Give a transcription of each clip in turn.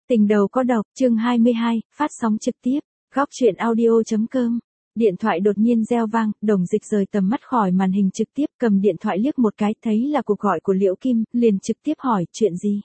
Tình đầu có độc, chương 22, phát sóng trực tiếp, góc truyện audio.com. Điện thoại đột nhiên reo vang, Đồng Dịch rời tầm mắt khỏi màn hình trực tiếp, cầm điện thoại liếc một cái, thấy là cuộc gọi của Liễu Kim, liền trực tiếp hỏi, chuyện gì?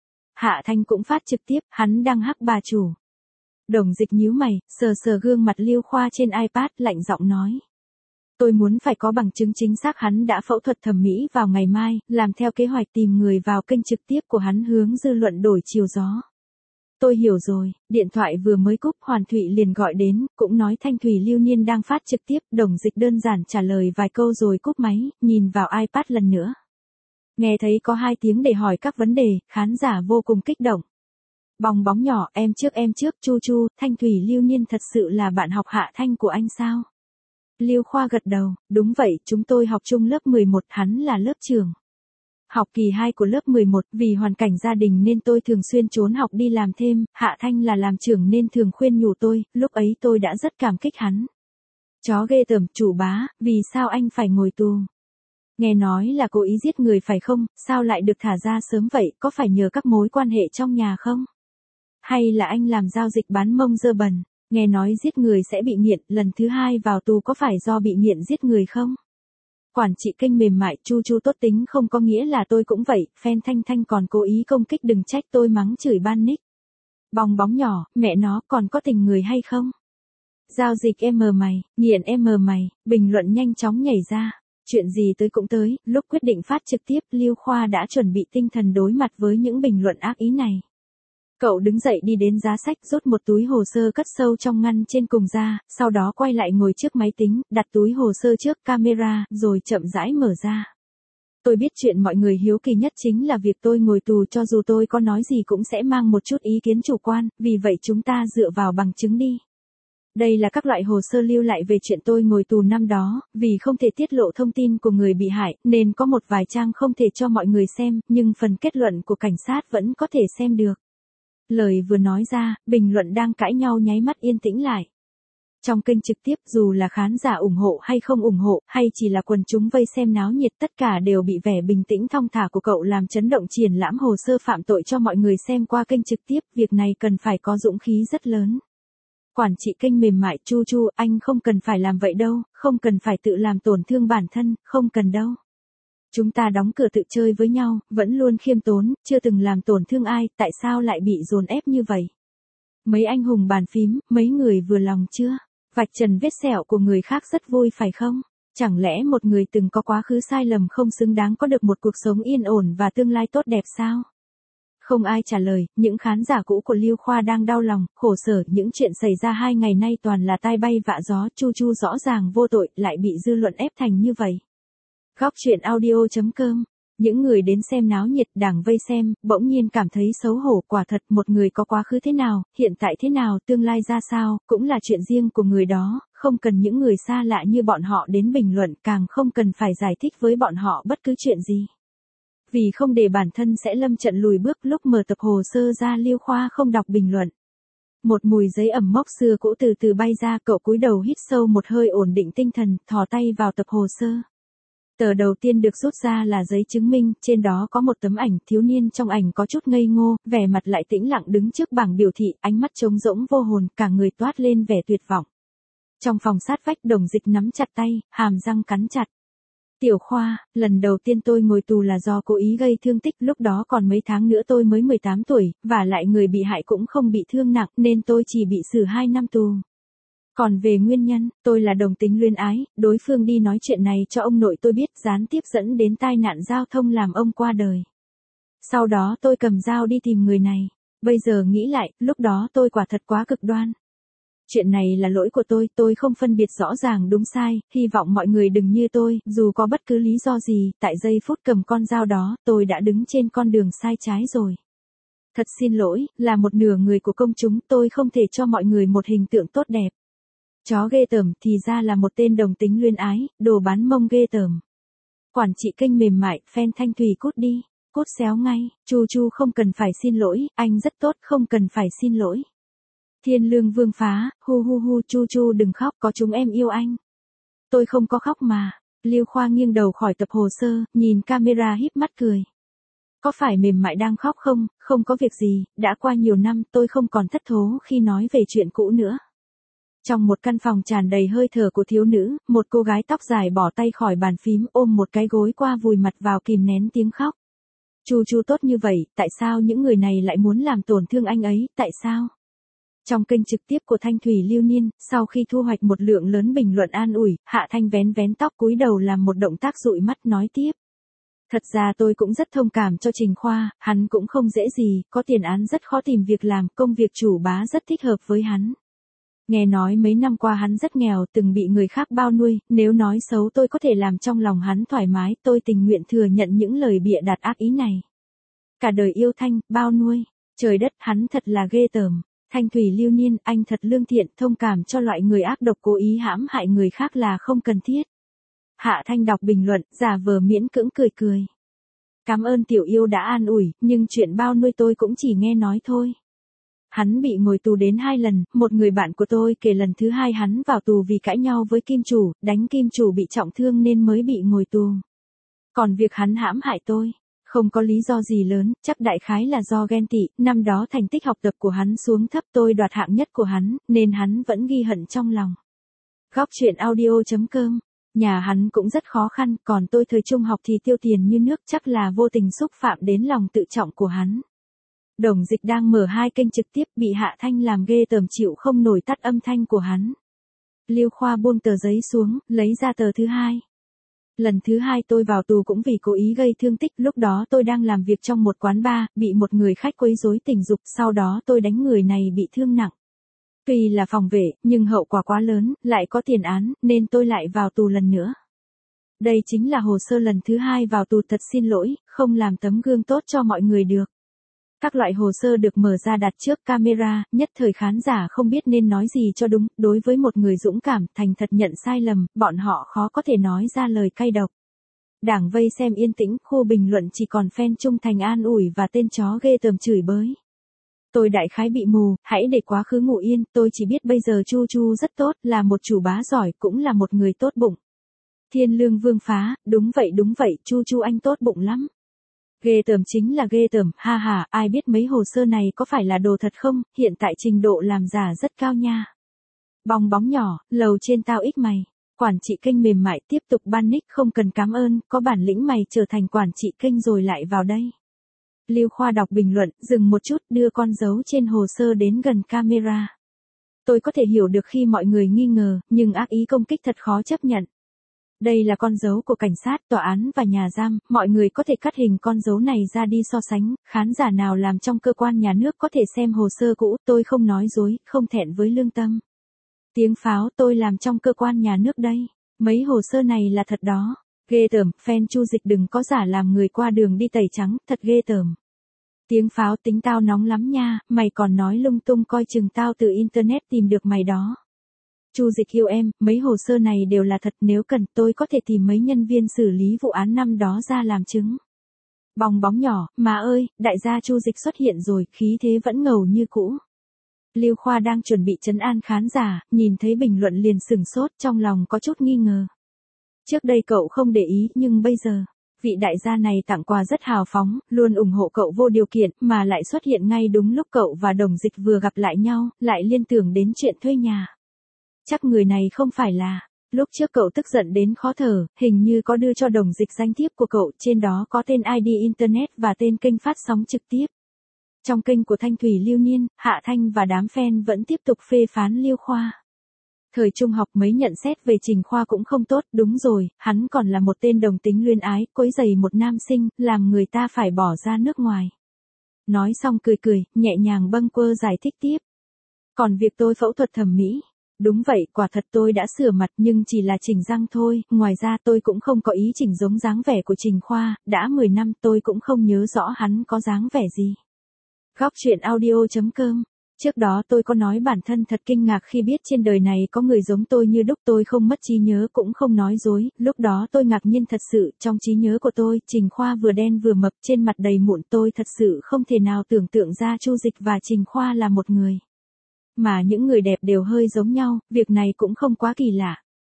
Hạ Thanh cũng phát trực tiếp, hắn đang hắc bà chủ. Đồng Dịch nhíu mày, sờ sờ gương mặt Lưu Khoa trên iPad, lạnh giọng nói. Tôi muốn phải có bằng chứng chính xác hắn đã phẫu thuật thẩm mỹ vào ngày mai, làm theo kế hoạch tìm người vào kênh trực tiếp của hắn hướng dư luận đổi chiều gió. Tôi hiểu rồi, điện thoại vừa mới cúp Hoàn Thụy liền gọi đến, cũng nói Thanh Thủy Lưu Niên đang phát trực tiếp, Đồng Dịch đơn giản trả lời vài câu rồi cúp máy, nhìn vào iPad lần nữa. Nghe thấy có 2 tiếng để hỏi các vấn đề, khán giả vô cùng kích động. Bong bóng nhỏ, em trước, Chu Chu, Thanh Thủy Lưu Niên thật sự là bạn học Hạ Thanh của anh sao? Lưu Khoa gật đầu, đúng vậy, chúng tôi học chung lớp 11, hắn là lớp trưởng. Học kỳ 2 của lớp 11, vì hoàn cảnh gia đình nên tôi thường xuyên trốn học đi làm thêm, Hạ Thanh là làm trưởng nên thường khuyên nhủ tôi, lúc ấy tôi đã rất cảm kích hắn. Chó ghê tởm, chủ bá, vì sao anh phải ngồi tù? Nghe nói là cố ý giết người phải không, sao lại được thả ra sớm vậy, có phải nhờ các mối quan hệ trong nhà không? Hay là anh làm giao dịch bán mông dơ bẩn, nghe nói giết người sẽ bị nghiện, lần thứ 2 vào tù có phải do bị nghiện giết người không? Quản trị kênh mềm mại, Chu Chu tốt tính không có nghĩa là tôi cũng vậy, fan Thanh Thanh còn cố ý công kích đừng trách tôi mắng chửi ban nick. Bong bóng nhỏ, mẹ nó còn có tình người hay không? Giao dịch em mày, nghiện em mày, bình luận nhanh chóng nhảy ra. Chuyện gì tới cũng tới, lúc quyết định phát trực tiếp, Lưu Khoa đã chuẩn bị tinh thần đối mặt với những bình luận ác ý này. Cậu đứng dậy đi đến giá sách, rút một túi hồ sơ cất sâu trong ngăn trên cùng ra, sau đó quay lại ngồi trước máy tính, đặt túi hồ sơ trước camera, rồi chậm rãi mở ra. Tôi biết chuyện mọi người hiếu kỳ nhất chính là việc tôi ngồi tù, cho dù tôi có nói gì cũng sẽ mang một chút ý kiến chủ quan, vì vậy chúng ta dựa vào bằng chứng đi. Đây là các loại hồ sơ lưu lại về chuyện tôi ngồi tù năm đó, vì không thể tiết lộ thông tin của người bị hại, nên có một vài trang không thể cho mọi người xem, nhưng phần kết luận của cảnh sát vẫn có thể xem được. Lời vừa nói ra, bình luận đang cãi nhau nháy mắt yên tĩnh lại. Trong kênh trực tiếp, dù là khán giả ủng hộ hay không ủng hộ, hay chỉ là quần chúng vây xem náo nhiệt, tất cả đều bị vẻ bình tĩnh thong thả của cậu làm chấn động, triển lãm hồ sơ phạm tội cho mọi người xem qua kênh trực tiếp, việc này cần phải có dũng khí rất lớn. Quản trị kênh mềm mại, Chu Chu, anh không cần phải làm vậy đâu, không cần phải tự làm tổn thương bản thân, không cần đâu. Chúng ta đóng cửa tự chơi với nhau, vẫn luôn khiêm tốn, chưa từng làm tổn thương ai, tại sao lại bị dồn ép như vậy? Mấy anh hùng bàn phím, mấy người vừa lòng chưa? Vạch trần vết sẹo của người khác rất vui phải không? Chẳng lẽ một người từng có quá khứ sai lầm không xứng đáng có được một cuộc sống yên ổn và tương lai tốt đẹp sao? Không ai trả lời, những khán giả cũ của Lưu Khoa đang đau lòng, khổ sở, những chuyện xảy ra 2 ngày nay toàn là tai bay vạ gió, Chu Chu rõ ràng vô tội, lại bị dư luận ép thành như vậy. Góc truyện audio.com. Những người đến xem náo nhiệt, đảng vây xem, bỗng nhiên cảm thấy xấu hổ, quả thật một người có quá khứ thế nào, hiện tại thế nào, tương lai ra sao, cũng là chuyện riêng của người đó, không cần những người xa lạ như bọn họ đến bình luận, càng không cần phải giải thích với bọn họ bất cứ chuyện gì. Vì không để bản thân sẽ lâm trận lùi bước, lúc mở tập hồ sơ ra, Lưu Khoa không đọc bình luận. Một mùi giấy ẩm mốc xưa cũ từ từ bay ra, cậu cúi đầu hít sâu một hơi ổn định tinh thần, thò tay vào tập hồ sơ. Tờ đầu tiên được rút ra là giấy chứng minh, trên đó có một tấm ảnh, thiếu niên trong ảnh có chút ngây ngô, vẻ mặt lại tĩnh lặng đứng trước bảng biểu thị, ánh mắt trống rỗng vô hồn, cả người toát lên vẻ tuyệt vọng. Trong phòng sát vách, Đồng Dịch nắm chặt tay, hàm răng cắn chặt. Tiểu Khoa, lần đầu tiên tôi ngồi tù là do cố ý gây thương tích, lúc đó còn mấy tháng nữa tôi mới 18 tuổi, và lại người bị hại cũng không bị thương nặng, nên tôi chỉ bị xử 2 năm tù. Còn về nguyên nhân, tôi là đồng tính luyến ái, đối phương đi nói chuyện này cho ông nội tôi biết, gián tiếp dẫn đến tai nạn giao thông làm ông qua đời. Sau đó tôi cầm dao đi tìm người này. Bây giờ nghĩ lại, lúc đó tôi quả thật quá cực đoan. Chuyện này là lỗi của tôi không phân biệt rõ ràng đúng sai, hy vọng mọi người đừng như tôi, dù có bất cứ lý do gì, tại giây phút cầm con dao đó, tôi đã đứng trên con đường sai trái rồi. Thật xin lỗi, là một nửa người của công chúng, tôi không thể cho mọi người một hình tượng tốt đẹp. Chó ghê tởm, thì ra là một tên đồng tính luyến ái, đồ bán mông ghê tởm. Quản trị kênh mềm mại, fan Thanh Thủy cút đi, cút xéo ngay, Chu Chu không cần phải xin lỗi, anh rất tốt, không cần phải xin lỗi. Thiên Lương Vương phá, hu, Chu Chu đừng khóc, có chúng em yêu anh. Tôi không có khóc mà. Lưu Khoa nghiêng đầu khỏi tập hồ sơ, nhìn camera híp mắt cười. Có phải mềm mại đang khóc không? Không có việc gì, đã qua nhiều năm tôi không còn thất thố khi nói về chuyện cũ nữa. Trong một căn phòng tràn đầy hơi thở của thiếu nữ, một cô gái tóc dài bỏ tay khỏi bàn phím ôm một cái gối qua vùi mặt vào kìm nén tiếng khóc. Chu tốt như vậy, tại sao những người này lại muốn làm tổn thương anh ấy, tại sao? Trong kênh trực tiếp của Thanh Thủy Lưu Niên, sau khi thu hoạch một lượng lớn bình luận an ủi, Hạ Thanh vén vén tóc cúi đầu làm một động tác dụi mắt nói tiếp. Thật ra tôi cũng rất thông cảm cho Trình Khoa, hắn cũng không dễ gì, có tiền án rất khó tìm việc làm, công việc chủ bá rất thích hợp với hắn. Nghe nói mấy năm qua hắn rất nghèo, từng bị người khác bao nuôi, nếu nói xấu tôi có thể làm trong lòng hắn thoải mái, tôi tình nguyện thừa nhận những lời bịa đặt ác ý này. Cả đời yêu Thanh, bao nuôi, trời đất, hắn thật là ghê tởm. Thanh Thủy Lưu Niên, anh thật lương thiện, thông cảm cho loại người ác độc cố ý hãm hại người khác là không cần thiết. Hạ Thanh đọc bình luận, giả vờ miễn cưỡng cười cười. Cảm ơn tiểu yêu đã an ủi, nhưng chuyện bao nuôi tôi cũng chỉ nghe nói thôi. Hắn bị ngồi tù đến 2 lần, một người bạn của tôi kể lần thứ 2 hắn vào tù vì cãi nhau với kim chủ, đánh kim chủ bị trọng thương nên mới bị ngồi tù. Còn việc hắn hãm hại tôi, không có lý do gì lớn, chắc đại khái là do ghen tị, năm đó thành tích học tập của hắn xuống thấp tôi đoạt hạng nhất của hắn, nên hắn vẫn ghi hận trong lòng. Góc truyện audio.com. Nhà hắn cũng rất khó khăn, còn tôi thời trung học thì tiêu tiền như nước, chắc là vô tình xúc phạm đến lòng tự trọng của hắn. Đồng Dịch đang mở 2 kênh trực tiếp, bị Hạ Thanh làm ghê tởm chịu không nổi tắt âm thanh của hắn. Lưu Khoa buông tờ giấy xuống, lấy ra tờ thứ 2. Lần thứ 2 tôi vào tù cũng vì cố ý gây thương tích, lúc đó tôi đang làm việc trong một quán bar, bị một người khách quấy rối tình dục, sau đó tôi đánh người này bị thương nặng. Tuy là phòng vệ, nhưng hậu quả quá lớn, lại có tiền án, nên tôi lại vào tù lần nữa. Đây chính là hồ sơ lần thứ 2 vào tù, thật xin lỗi, không làm tấm gương tốt cho mọi người được. Các loại hồ sơ được mở ra đặt trước camera, nhất thời khán giả không biết nên nói gì cho đúng, đối với một người dũng cảm, thành thật nhận sai lầm, bọn họ khó có thể nói ra lời cay độc. Đảng vây xem yên tĩnh, khu bình luận chỉ còn fan trung thành an ủi và tên chó ghê tởm chửi bới. Tôi đại khái bị mù, hãy để quá khứ ngủ yên, tôi chỉ biết bây giờ Chu rất tốt, là một chủ bá giỏi, cũng là một người tốt bụng. Thiên Lương Vương Phá, đúng vậy, Chu anh tốt bụng lắm. Ghê tởm chính là ghê tởm, ha ha, ai biết mấy hồ sơ này có phải là đồ thật không, hiện tại trình độ làm giả rất cao nha. Bong bóng nhỏ, lầu trên tao ích mày. Quản trị kênh mềm mại tiếp tục ban nick, không cần cảm ơn, có bản lĩnh mày trở thành quản trị kênh rồi lại vào đây. Lưu Khoa đọc bình luận, dừng một chút, đưa con dấu trên hồ sơ đến gần camera. Tôi có thể hiểu được khi mọi người nghi ngờ, nhưng ác ý công kích thật khó chấp nhận. Đây là con dấu của cảnh sát, tòa án và nhà giam, mọi người có thể cắt hình con dấu này ra đi so sánh, khán giả nào làm trong cơ quan nhà nước có thể xem hồ sơ cũ, tôi không nói dối, không thẹn với lương tâm. Tiếng pháo, tôi làm trong cơ quan nhà nước đây, mấy hồ sơ này là thật đó. Ghê tởm, fan Chu Dịch đừng có giả làm người qua đường đi tẩy trắng, thật ghê tởm. Tiếng pháo, tính tao nóng lắm nha, mày còn nói lung tung, coi chừng tao từ internet tìm được mày đó. Chu Dịch yêu em, mấy hồ sơ này đều là thật, nếu cần tôi có thể tìm mấy nhân viên xử lý vụ án năm đó ra làm chứng. Bong bóng nhỏ, má ơi, đại gia Chu Dịch xuất hiện rồi, khí thế vẫn ngầu như cũ. Lưu Khoa đang chuẩn bị trấn an khán giả, nhìn thấy bình luận liền sửng sốt, trong lòng có chút nghi ngờ. Trước đây cậu không để ý, nhưng bây giờ, vị đại gia này tặng quà rất hào phóng, luôn ủng hộ cậu vô điều kiện, mà lại xuất hiện ngay đúng lúc cậu và Đồng Dịch vừa gặp lại nhau, lại liên tưởng đến chuyện thuê nhà. Chắc người này không phải là, lúc trước cậu tức giận đến khó thở, hình như có đưa cho Đồng Dịch danh thiếp của cậu, trên đó có tên ID Internet và tên kênh phát sóng trực tiếp. Trong kênh của Thanh Thủy Lưu Niên, Hạ Thanh và đám fan vẫn tiếp tục phê phán Lưu Khoa. Thời trung học mấy nhận xét về Trình Khoa cũng không tốt, đúng rồi, hắn còn là một tên đồng tính luyến ái, quấy rầy một nam sinh, làm người ta phải bỏ ra nước ngoài. Nói xong cười, nhẹ nhàng bâng quơ giải thích tiếp. Còn việc tôi phẫu thuật thẩm mỹ, đúng vậy, quả thật tôi đã sửa mặt nhưng chỉ là chỉnh răng thôi, ngoài ra tôi cũng không có ý chỉnh giống dáng vẻ của Trình Khoa, đã 10 năm tôi cũng không nhớ rõ hắn có dáng vẻ gì. Góc truyện audio.com. Trước đó tôi có nói bản thân thật kinh ngạc khi biết trên đời này có người giống tôi như đúc, tôi không mất trí nhớ cũng không nói dối, lúc đó tôi ngạc nhiên thật sự, trong trí nhớ của tôi, Trình Khoa vừa đen vừa mập, trên mặt đầy mụn, tôi thật sự không thể nào tưởng tượng ra Chu Dịch và Trình Khoa là một người. Mà những người đẹp đều hơi giống nhau, việc này cũng không quá kỳ lạ.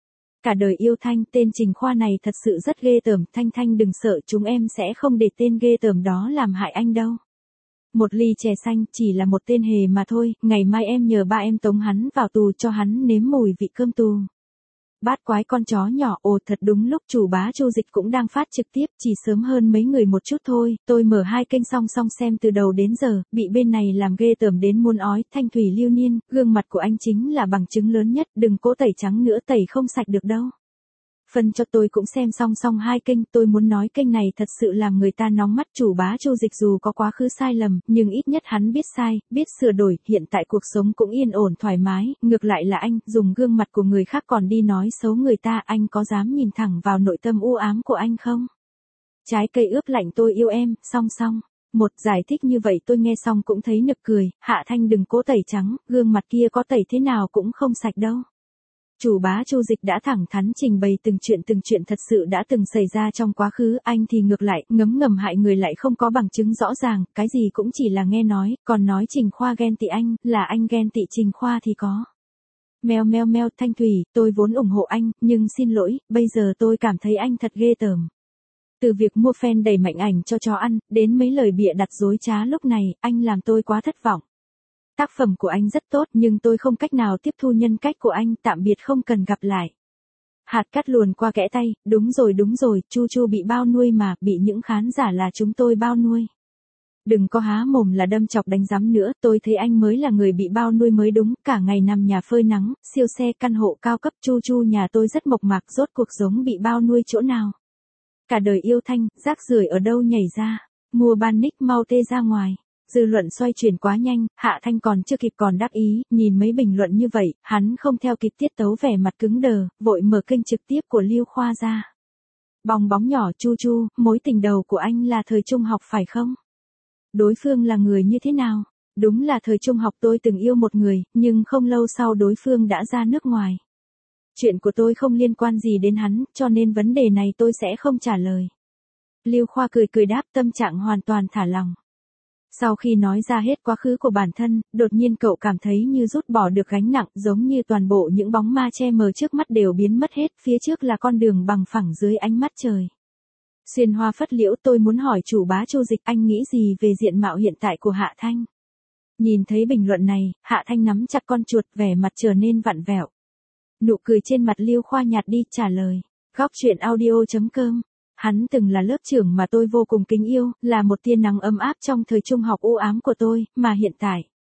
Cả đời yêu Thanh, tên Trình Khoa này thật sự rất ghê tởm, Thanh Thanh đừng sợ, chúng em sẽ không để tên ghê tởm đó làm hại anh đâu. Một ly chè xanh chỉ là một tên hề mà thôi, ngày mai em nhờ ba em tống hắn vào tù cho hắn nếm mùi vị cơm tù. Bát quái con chó nhỏ, ồ thật đúng lúc chủ bá Chu Dịch cũng đang phát trực tiếp, chỉ sớm hơn mấy người một chút thôi, tôi mở hai kênh song song xem từ đầu đến giờ, bị bên này làm ghê tởm đến muôn ói, Thanh Thủy Lưu Niên, gương mặt của anh chính là bằng chứng lớn nhất, đừng cố tẩy trắng nữa, tẩy không sạch được đâu. Phân cho tôi cũng xem song song hai kênh, tôi muốn nói kênh này thật sự làm người ta nóng mắt. Chủ bá Chu Dịch dù có quá khứ sai lầm, nhưng ít nhất hắn biết sai, biết sửa đổi, hiện tại cuộc sống cũng yên ổn thoải mái, ngược lại là anh, dùng gương mặt của người khác còn đi nói xấu người ta, anh có dám nhìn thẳng vào nội tâm u ám của anh không? Trái cây ướp lạnh tôi yêu em, song song. Một giải thích như vậy tôi nghe xong cũng thấy nực cười, Hạ Thanh đừng cố tẩy trắng, gương mặt kia có tẩy thế nào cũng không sạch đâu. Chủ bá Chu Dịch đã thẳng thắn trình bày từng chuyện thật sự đã từng xảy ra trong quá khứ, anh thì ngược lại, ngấm ngầm hại người lại không có bằng chứng rõ ràng, cái gì cũng chỉ là nghe nói, còn nói Trình Khoa ghen tị anh, là anh ghen tị Trình Khoa thì có. Meo meo meo, Thanh Thủy, tôi vốn ủng hộ anh, nhưng xin lỗi, bây giờ tôi cảm thấy anh thật ghê tởm. Từ việc mua fan đẩy mạnh ảnh cho chó ăn, đến mấy lời bịa đặt dối trá lúc này, anh làm tôi quá thất vọng. Tác phẩm của anh rất tốt nhưng tôi không cách nào tiếp thu nhân cách của anh, tạm biệt không cần gặp lại. Hạt cát luồn qua kẽ tay, đúng rồi, Chu Chu bị bao nuôi mà, bị những khán giả là chúng tôi bao nuôi. Đừng có há mồm là đâm chọc đánh giám nữa, tôi thấy anh mới là người bị bao nuôi mới đúng, cả ngày nằm nhà phơi nắng, siêu xe căn hộ cao cấp, Chu Chu nhà tôi rất mộc mạc, rốt cuộc giống bị bao nuôi chỗ nào. Cả đời yêu Thanh, rác rưởi ở đâu nhảy ra, mua ban nick mau tê ra ngoài. Dư luận xoay chuyển quá nhanh, Hạ Thanh còn chưa kịp còn đắc ý, nhìn mấy bình luận như vậy, hắn không theo kịp tiết tấu vẻ mặt cứng đờ, vội mở kênh trực tiếp của Lưu Khoa ra. Bong bóng nhỏ Chu Chu, mối tình đầu của anh là thời trung học phải không? Đối phương là người như thế nào? Đúng là thời trung học tôi từng yêu một người, nhưng không lâu sau đối phương đã ra nước ngoài. Chuyện của tôi không liên quan gì đến hắn, cho nên vấn đề này tôi sẽ không trả lời. Lưu Khoa cười đáp, tâm trạng hoàn toàn thả lỏng. Sau khi nói ra hết quá khứ của bản thân, đột nhiên cậu cảm thấy như rút bỏ được gánh nặng, giống như toàn bộ những bóng ma che mờ trước mắt đều biến mất hết, phía trước là con đường bằng phẳng dưới ánh mắt trời. Xuyên hoa phất liễu, tôi muốn hỏi chủ bá Chu Dịch, anh nghĩ gì về diện mạo hiện tại của Hạ Thanh? Nhìn thấy bình luận này, Hạ Thanh nắm chặt con chuột, vẻ mặt trở nên vặn vẹo. Nụ cười trên mặt Lưu Khoa nhạt đi, trả lời. Góc truyện audio.com. Hắn từng là lớp trưởng mà tôi vô cùng kính yêu, là một tia nắng ấm áp trong thời trung học u ám của tôi, mà hiện tại.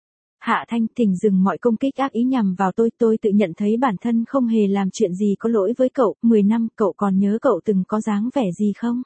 Hạ Thanh, thỉnh dừng mọi công kích ác ý nhằm vào tôi tự nhận thấy bản thân không hề làm chuyện gì có lỗi với cậu, 10 năm, cậu còn nhớ cậu từng có dáng vẻ gì không?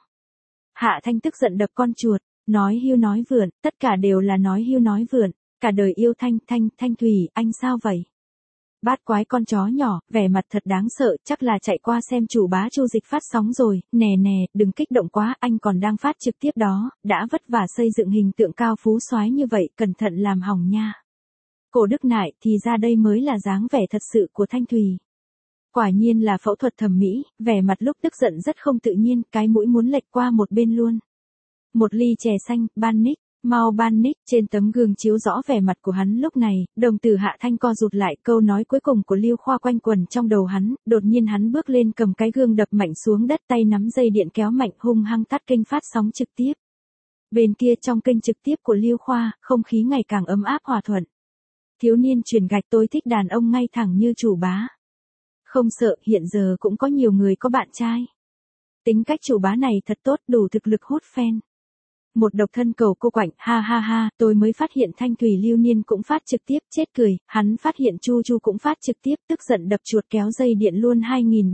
Hạ Thanh tức giận đập con chuột, nói hưu nói vượn, tất cả đều là nói hưu nói vượn, cả đời yêu Thanh Thủy, anh sao vậy? Bát quái con chó nhỏ, vẻ mặt thật đáng sợ, chắc là chạy qua xem chủ bá Chu Dịch phát sóng rồi, nè, đừng kích động quá, anh còn đang phát trực tiếp đó, đã vất vả xây dựng hình tượng cao phú soái như vậy, cẩn thận làm hỏng nha. Cổ Đức Nại, thì ra đây mới là dáng vẻ thật sự của Thanh Thùy. Quả nhiên là phẫu thuật thẩm mỹ, vẻ mặt lúc tức giận rất không tự nhiên, cái mũi muốn lệch qua một bên luôn. Một ly chè xanh, ban nick. Mau ban nick, trên tấm gương chiếu rõ vẻ mặt của hắn lúc này, đồng tử Hạ Thanh co rụt lại, câu nói cuối cùng của Lưu Khoa quanh quẩn trong đầu hắn, đột nhiên hắn bước lên cầm cái gương đập mạnh xuống đất, tay nắm dây điện kéo mạnh, hung hăng tắt kênh phát sóng trực tiếp. Bên kia trong kênh trực tiếp của Lưu Khoa, không khí ngày càng ấm áp hòa thuận. Thiếu niên truyền gạch, tôi thích đàn ông ngay thẳng như chủ bá. Không sợ, hiện giờ cũng có nhiều người có bạn trai. Tính cách chủ bá này thật tốt, đủ thực lực hút fan. Một độc thân cầu cô quạnh, ha, tôi mới phát hiện Thanh Thủy Lưu Niên cũng phát trực tiếp, chết cười, hắn phát hiện Chu Chu cũng phát trực tiếp, tức giận đập chuột kéo dây điện luôn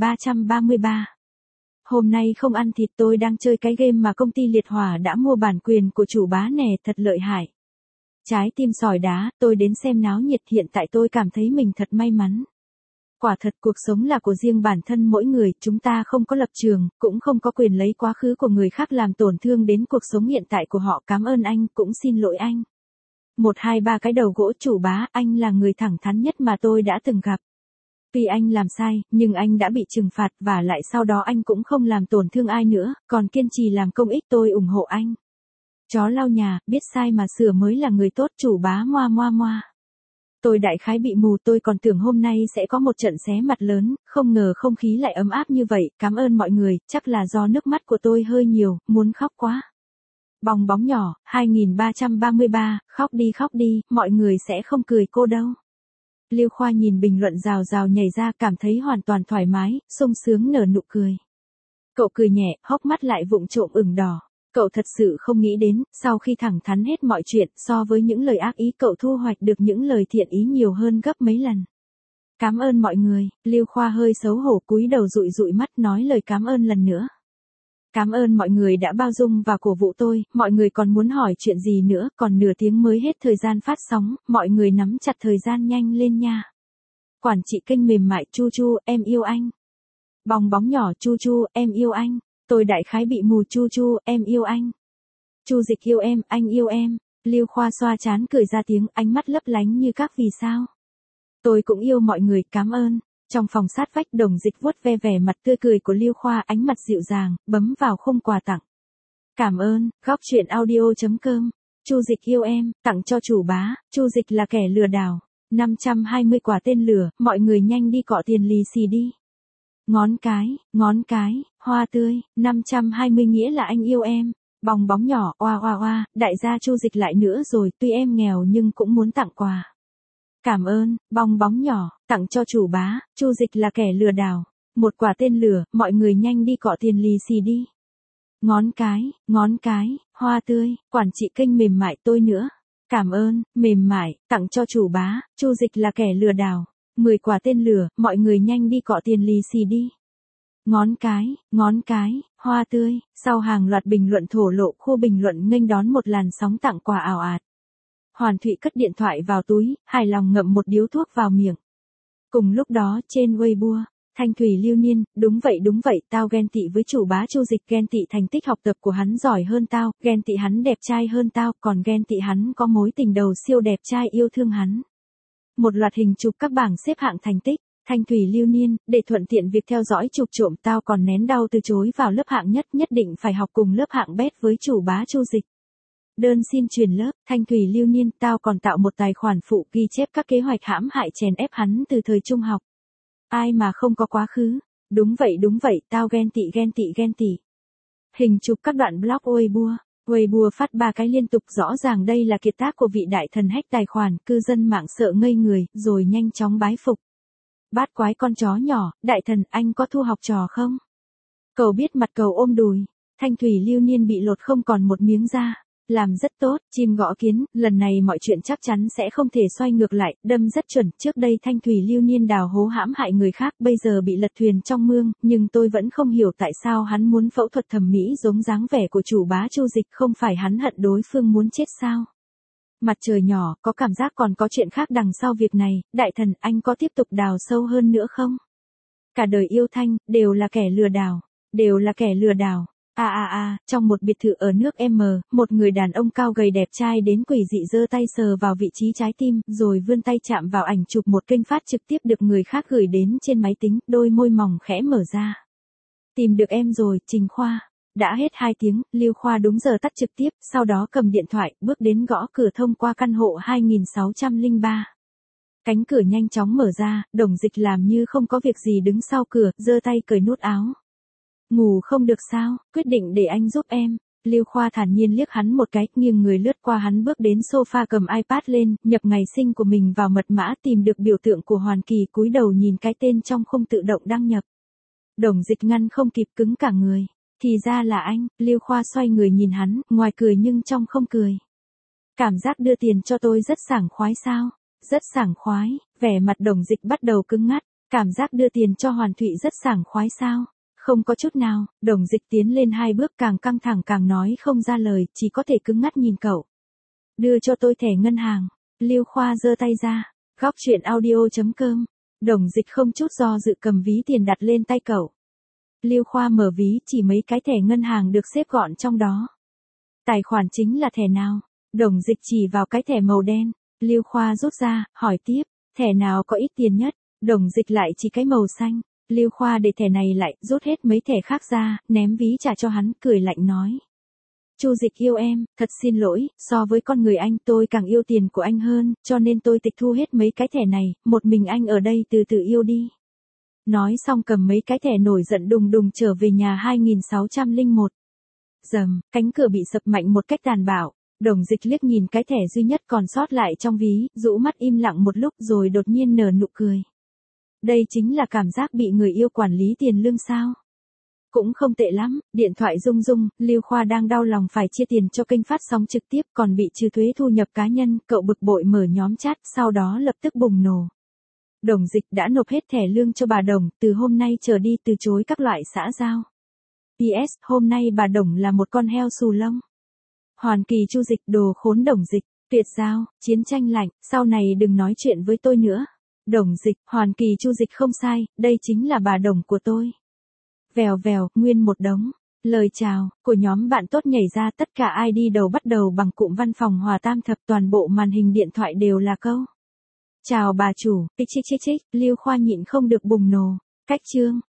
2333. Hôm nay không ăn thịt, tôi đang chơi cái game mà công ty Liệt Hỏa đã mua bản quyền của chủ bá nè, thật lợi hại. Trái tim sỏi đá, tôi đến xem náo nhiệt, hiện tại tôi cảm thấy mình thật may mắn. Quả thật cuộc sống là của riêng bản thân mỗi người, chúng ta không có lập trường, cũng không có quyền lấy quá khứ của người khác làm tổn thương đến cuộc sống hiện tại của họ, cảm ơn anh, cũng xin lỗi anh. 1 2 3 cái đầu gỗ, chủ bá, anh là người thẳng thắn nhất mà tôi đã từng gặp. Tuy anh làm sai, nhưng anh đã bị trừng phạt và lại sau đó anh cũng không làm tổn thương ai nữa, còn kiên trì làm công ích, tôi ủng hộ anh. Chó lau nhà, biết sai mà sửa mới là người tốt, chủ bá moa. Tôi đại khái bị mù, tôi còn tưởng hôm nay sẽ có một trận xé mặt lớn, không ngờ không khí lại ấm áp như vậy, cảm ơn mọi người, chắc là do nước mắt của tôi hơi nhiều, muốn khóc quá. Bong bóng nhỏ, 2333, khóc đi, mọi người sẽ không cười cô đâu. Liêu Khoa nhìn bình luận rào rào nhảy ra, cảm thấy hoàn toàn thoải mái, sung sướng nở nụ cười. Cậu cười nhẹ, hốc mắt lại vụng trộm ửng đỏ. Cậu thật sự không nghĩ đến, sau khi thẳng thắn hết mọi chuyện, so với những lời ác ý cậu thu hoạch được những lời thiện ý nhiều hơn gấp mấy lần. Cảm ơn mọi người, Liêu Khoa hơi xấu hổ cúi đầu dụi dụi mắt nói lời cảm ơn lần nữa. Cảm ơn mọi người đã bao dung và cổ vũ tôi, mọi người còn muốn hỏi chuyện gì nữa, còn nửa tiếng mới hết thời gian phát sóng, mọi người nắm chặt thời gian nhanh lên nha. Quản trị kênh mềm mại Chu Chu, em yêu anh. Bong bóng nhỏ Chu Chu, em yêu anh. Tôi đại khái bị mù Chu Chu, em yêu anh. Chu Dịch yêu em, anh yêu em. Liêu Khoa xoa trán cười ra tiếng, ánh mắt lấp lánh như các vì sao. Tôi cũng yêu mọi người, cảm ơn. Trong phòng sát vách, Đồng Dịch vuốt ve vẻ mặt tươi cười của Liêu Khoa, ánh mặt dịu dàng, bấm vào khung quà tặng. Cảm ơn, góc truyện audio.com. Chu Dịch yêu em, tặng cho chủ bá, Chu Dịch là kẻ lừa đảo. 520 quả tên lửa, mọi người nhanh đi cọ tiền lì xì đi. Ngón cái, hoa tươi, 520 nghĩa là anh yêu em. Bong bóng nhỏ, oa, đại gia Chu Dịch lại nữa rồi, tuy em nghèo nhưng cũng muốn tặng quà. Cảm ơn, bong bóng nhỏ, tặng cho chủ bá, Chu Dịch là kẻ lừa đảo. Một quả tên lửa, mọi người nhanh đi cọ tiền lì xì đi. Ngón cái, hoa tươi, quản trị kênh mềm mại tôi nữa. Cảm ơn, mềm mại, tặng cho chủ bá, Chu Dịch là kẻ lừa đảo. 10 quả tên lửa, mọi người nhanh đi cọ tiền lì xì đi. Ngón cái, hoa tươi, sau hàng loạt bình luận thổ lộ, khu bình luận nghênh đón một làn sóng tặng quà ào ạt. Hoàn Thụy cất điện thoại vào túi, hài lòng ngậm một điếu thuốc vào miệng. Cùng lúc đó, trên Weibo, Thanh Thủy lưu niên, đúng vậy, tao ghen tị với chủ bá Chu Dịch, ghen tị thành tích học tập của hắn giỏi hơn tao, ghen tị hắn đẹp trai hơn tao, còn ghen tị hắn có mối tình đầu siêu đẹp trai yêu thương hắn. Một loạt hình chụp các bảng xếp hạng thành tích. Thanh Thủy lưu niên, để thuận tiện việc theo dõi chụp trộm, tao còn nén đau từ chối vào lớp hạng nhất, nhất định phải học cùng lớp hạng bét với chủ bá Chu Dịch. Đơn xin chuyển lớp, Thanh Thủy lưu niên, tao còn tạo một tài khoản phụ ghi chép các kế hoạch hãm hại chèn ép hắn từ thời trung học. Ai mà không có quá khứ. Đúng vậy, tao ghen tị. Hình chụp các đoạn blog Weibo phát 3 cái liên tục, rõ ràng đây là kiệt tác của vị đại thần hack tài khoản, cư dân mạng sợ ngây người, rồi nhanh chóng bái phục. Bát quái con chó nhỏ, đại thần anh có thu học trò không? Cầu biết mặt cầu ôm đùi. Thanh Thủy lưu niên bị lột không còn một miếng da. Làm rất tốt, chim gõ kiến, lần này mọi chuyện chắc chắn sẽ không thể xoay ngược lại, đâm rất chuẩn, trước đây Thanh Thủy lưu niên đào hố hãm hại người khác, bây giờ bị lật thuyền trong mương, nhưng tôi vẫn không hiểu tại sao hắn muốn phẫu thuật thẩm mỹ giống dáng vẻ của chủ bá Chu Dịch, không phải hắn hận đối phương muốn chết sao? Mặt trời nhỏ, có cảm giác còn có chuyện khác đằng sau việc này, đại thần anh có tiếp tục đào sâu hơn nữa không? Cả đời yêu Thanh, đều là kẻ lừa đảo. Trong một biệt thự ở nước M, một người đàn ông cao gầy đẹp trai đến quỷ dị giơ tay sờ vào vị trí trái tim, rồi vươn tay chạm vào ảnh chụp một kênh phát trực tiếp được người khác gửi đến trên máy tính, đôi môi mỏng khẽ mở ra. Tìm được em rồi, Trình Khoa. Đã hết 2 tiếng, Liêu Khoa đúng giờ tắt trực tiếp, sau đó cầm điện thoại, bước đến gõ cửa thông qua căn hộ 2603. Cánh cửa nhanh chóng mở ra, Đồng Dịch làm như không có việc gì đứng sau cửa, giơ tay cởi nút áo. Ngủ không được sao, quyết định để anh giúp em. Liêu Khoa thản nhiên liếc hắn một cái, nghiêng người lướt qua hắn bước đến sofa cầm iPad lên, nhập ngày sinh của mình vào mật mã, tìm được biểu tượng của Hoàn Kỳ, cúi đầu nhìn cái tên trong khung tự động đăng nhập. Đồng Dịch ngăn không kịp, cứng cả người. Thì ra là anh. Liêu Khoa xoay người nhìn hắn, ngoài cười nhưng trong không cười. Cảm giác đưa tiền cho tôi rất sảng khoái sao? Rất sảng khoái. Vẻ mặt Đồng Dịch bắt đầu cứng ngắt. Cảm giác đưa tiền cho Hoàn Thụy rất sảng khoái sao? Không có chút nào. Đồng Dịch tiến lên 2 bước, càng căng thẳng càng nói không ra lời, chỉ có thể cứng ngắt nhìn cậu. Đưa cho tôi thẻ ngân hàng. Liêu Khoa giơ tay ra. Góc truyện audio.com. Đồng Dịch không chút do dự cầm ví tiền đặt lên tay cậu. Liêu Khoa mở ví, chỉ mấy cái thẻ ngân hàng được xếp gọn trong đó. Tài khoản chính là thẻ nào? Đồng Dịch chỉ vào cái thẻ màu đen. Liêu Khoa rút ra, hỏi tiếp, thẻ nào có ít tiền nhất? Đồng Dịch lại chỉ cái màu xanh. Liêu Khoa để thẻ này lại, rút hết mấy thẻ khác ra, ném ví trả cho hắn, cười lạnh nói. Chu Dịch yêu em, thật xin lỗi, so với con người anh tôi càng yêu tiền của anh hơn, cho nên tôi tịch thu hết mấy cái thẻ này, một mình anh ở đây từ từ yêu đi. Nói xong cầm mấy cái thẻ nổi giận đùng đùng trở về nhà 2601. Dầm, cánh cửa bị sập mạnh một cách tàn bạo. Đồng Dịch liếc nhìn cái thẻ duy nhất còn sót lại trong ví, rũ mắt im lặng một lúc rồi đột nhiên nở nụ cười. Đây chính là cảm giác bị người yêu quản lý tiền lương sao? Cũng không tệ lắm, điện thoại rung rung, Lưu Khoa đang đau lòng phải chia tiền cho kênh phát sóng trực tiếp còn bị trừ thuế thu nhập cá nhân, cậu bực bội mở nhóm chat, sau đó lập tức bùng nổ. Đồng Dịch đã nộp hết thẻ lương cho bà Đồng, từ hôm nay trở đi từ chối các loại xã giao. PS, hôm nay bà Đồng là một con heo xù lông. Hoàn Kỳ Chu Dịch đồ khốn Đồng Dịch, tuyệt giao, chiến tranh lạnh, sau này đừng nói chuyện với tôi nữa. Đồng Dịch, Hoàn Kỳ Chu Dịch không sai, đây chính là bà Đồng của tôi. Vèo vèo, nguyên một đống. Lời chào của nhóm bạn tốt nhảy ra, tất cả ID đầu bắt đầu bằng cụm văn phòng Hòa Tam Thập, toàn bộ màn hình điện thoại đều là câu. Chào bà chủ, chích, Lưu Khoa nhịn không được bùng nổ. Cách chương.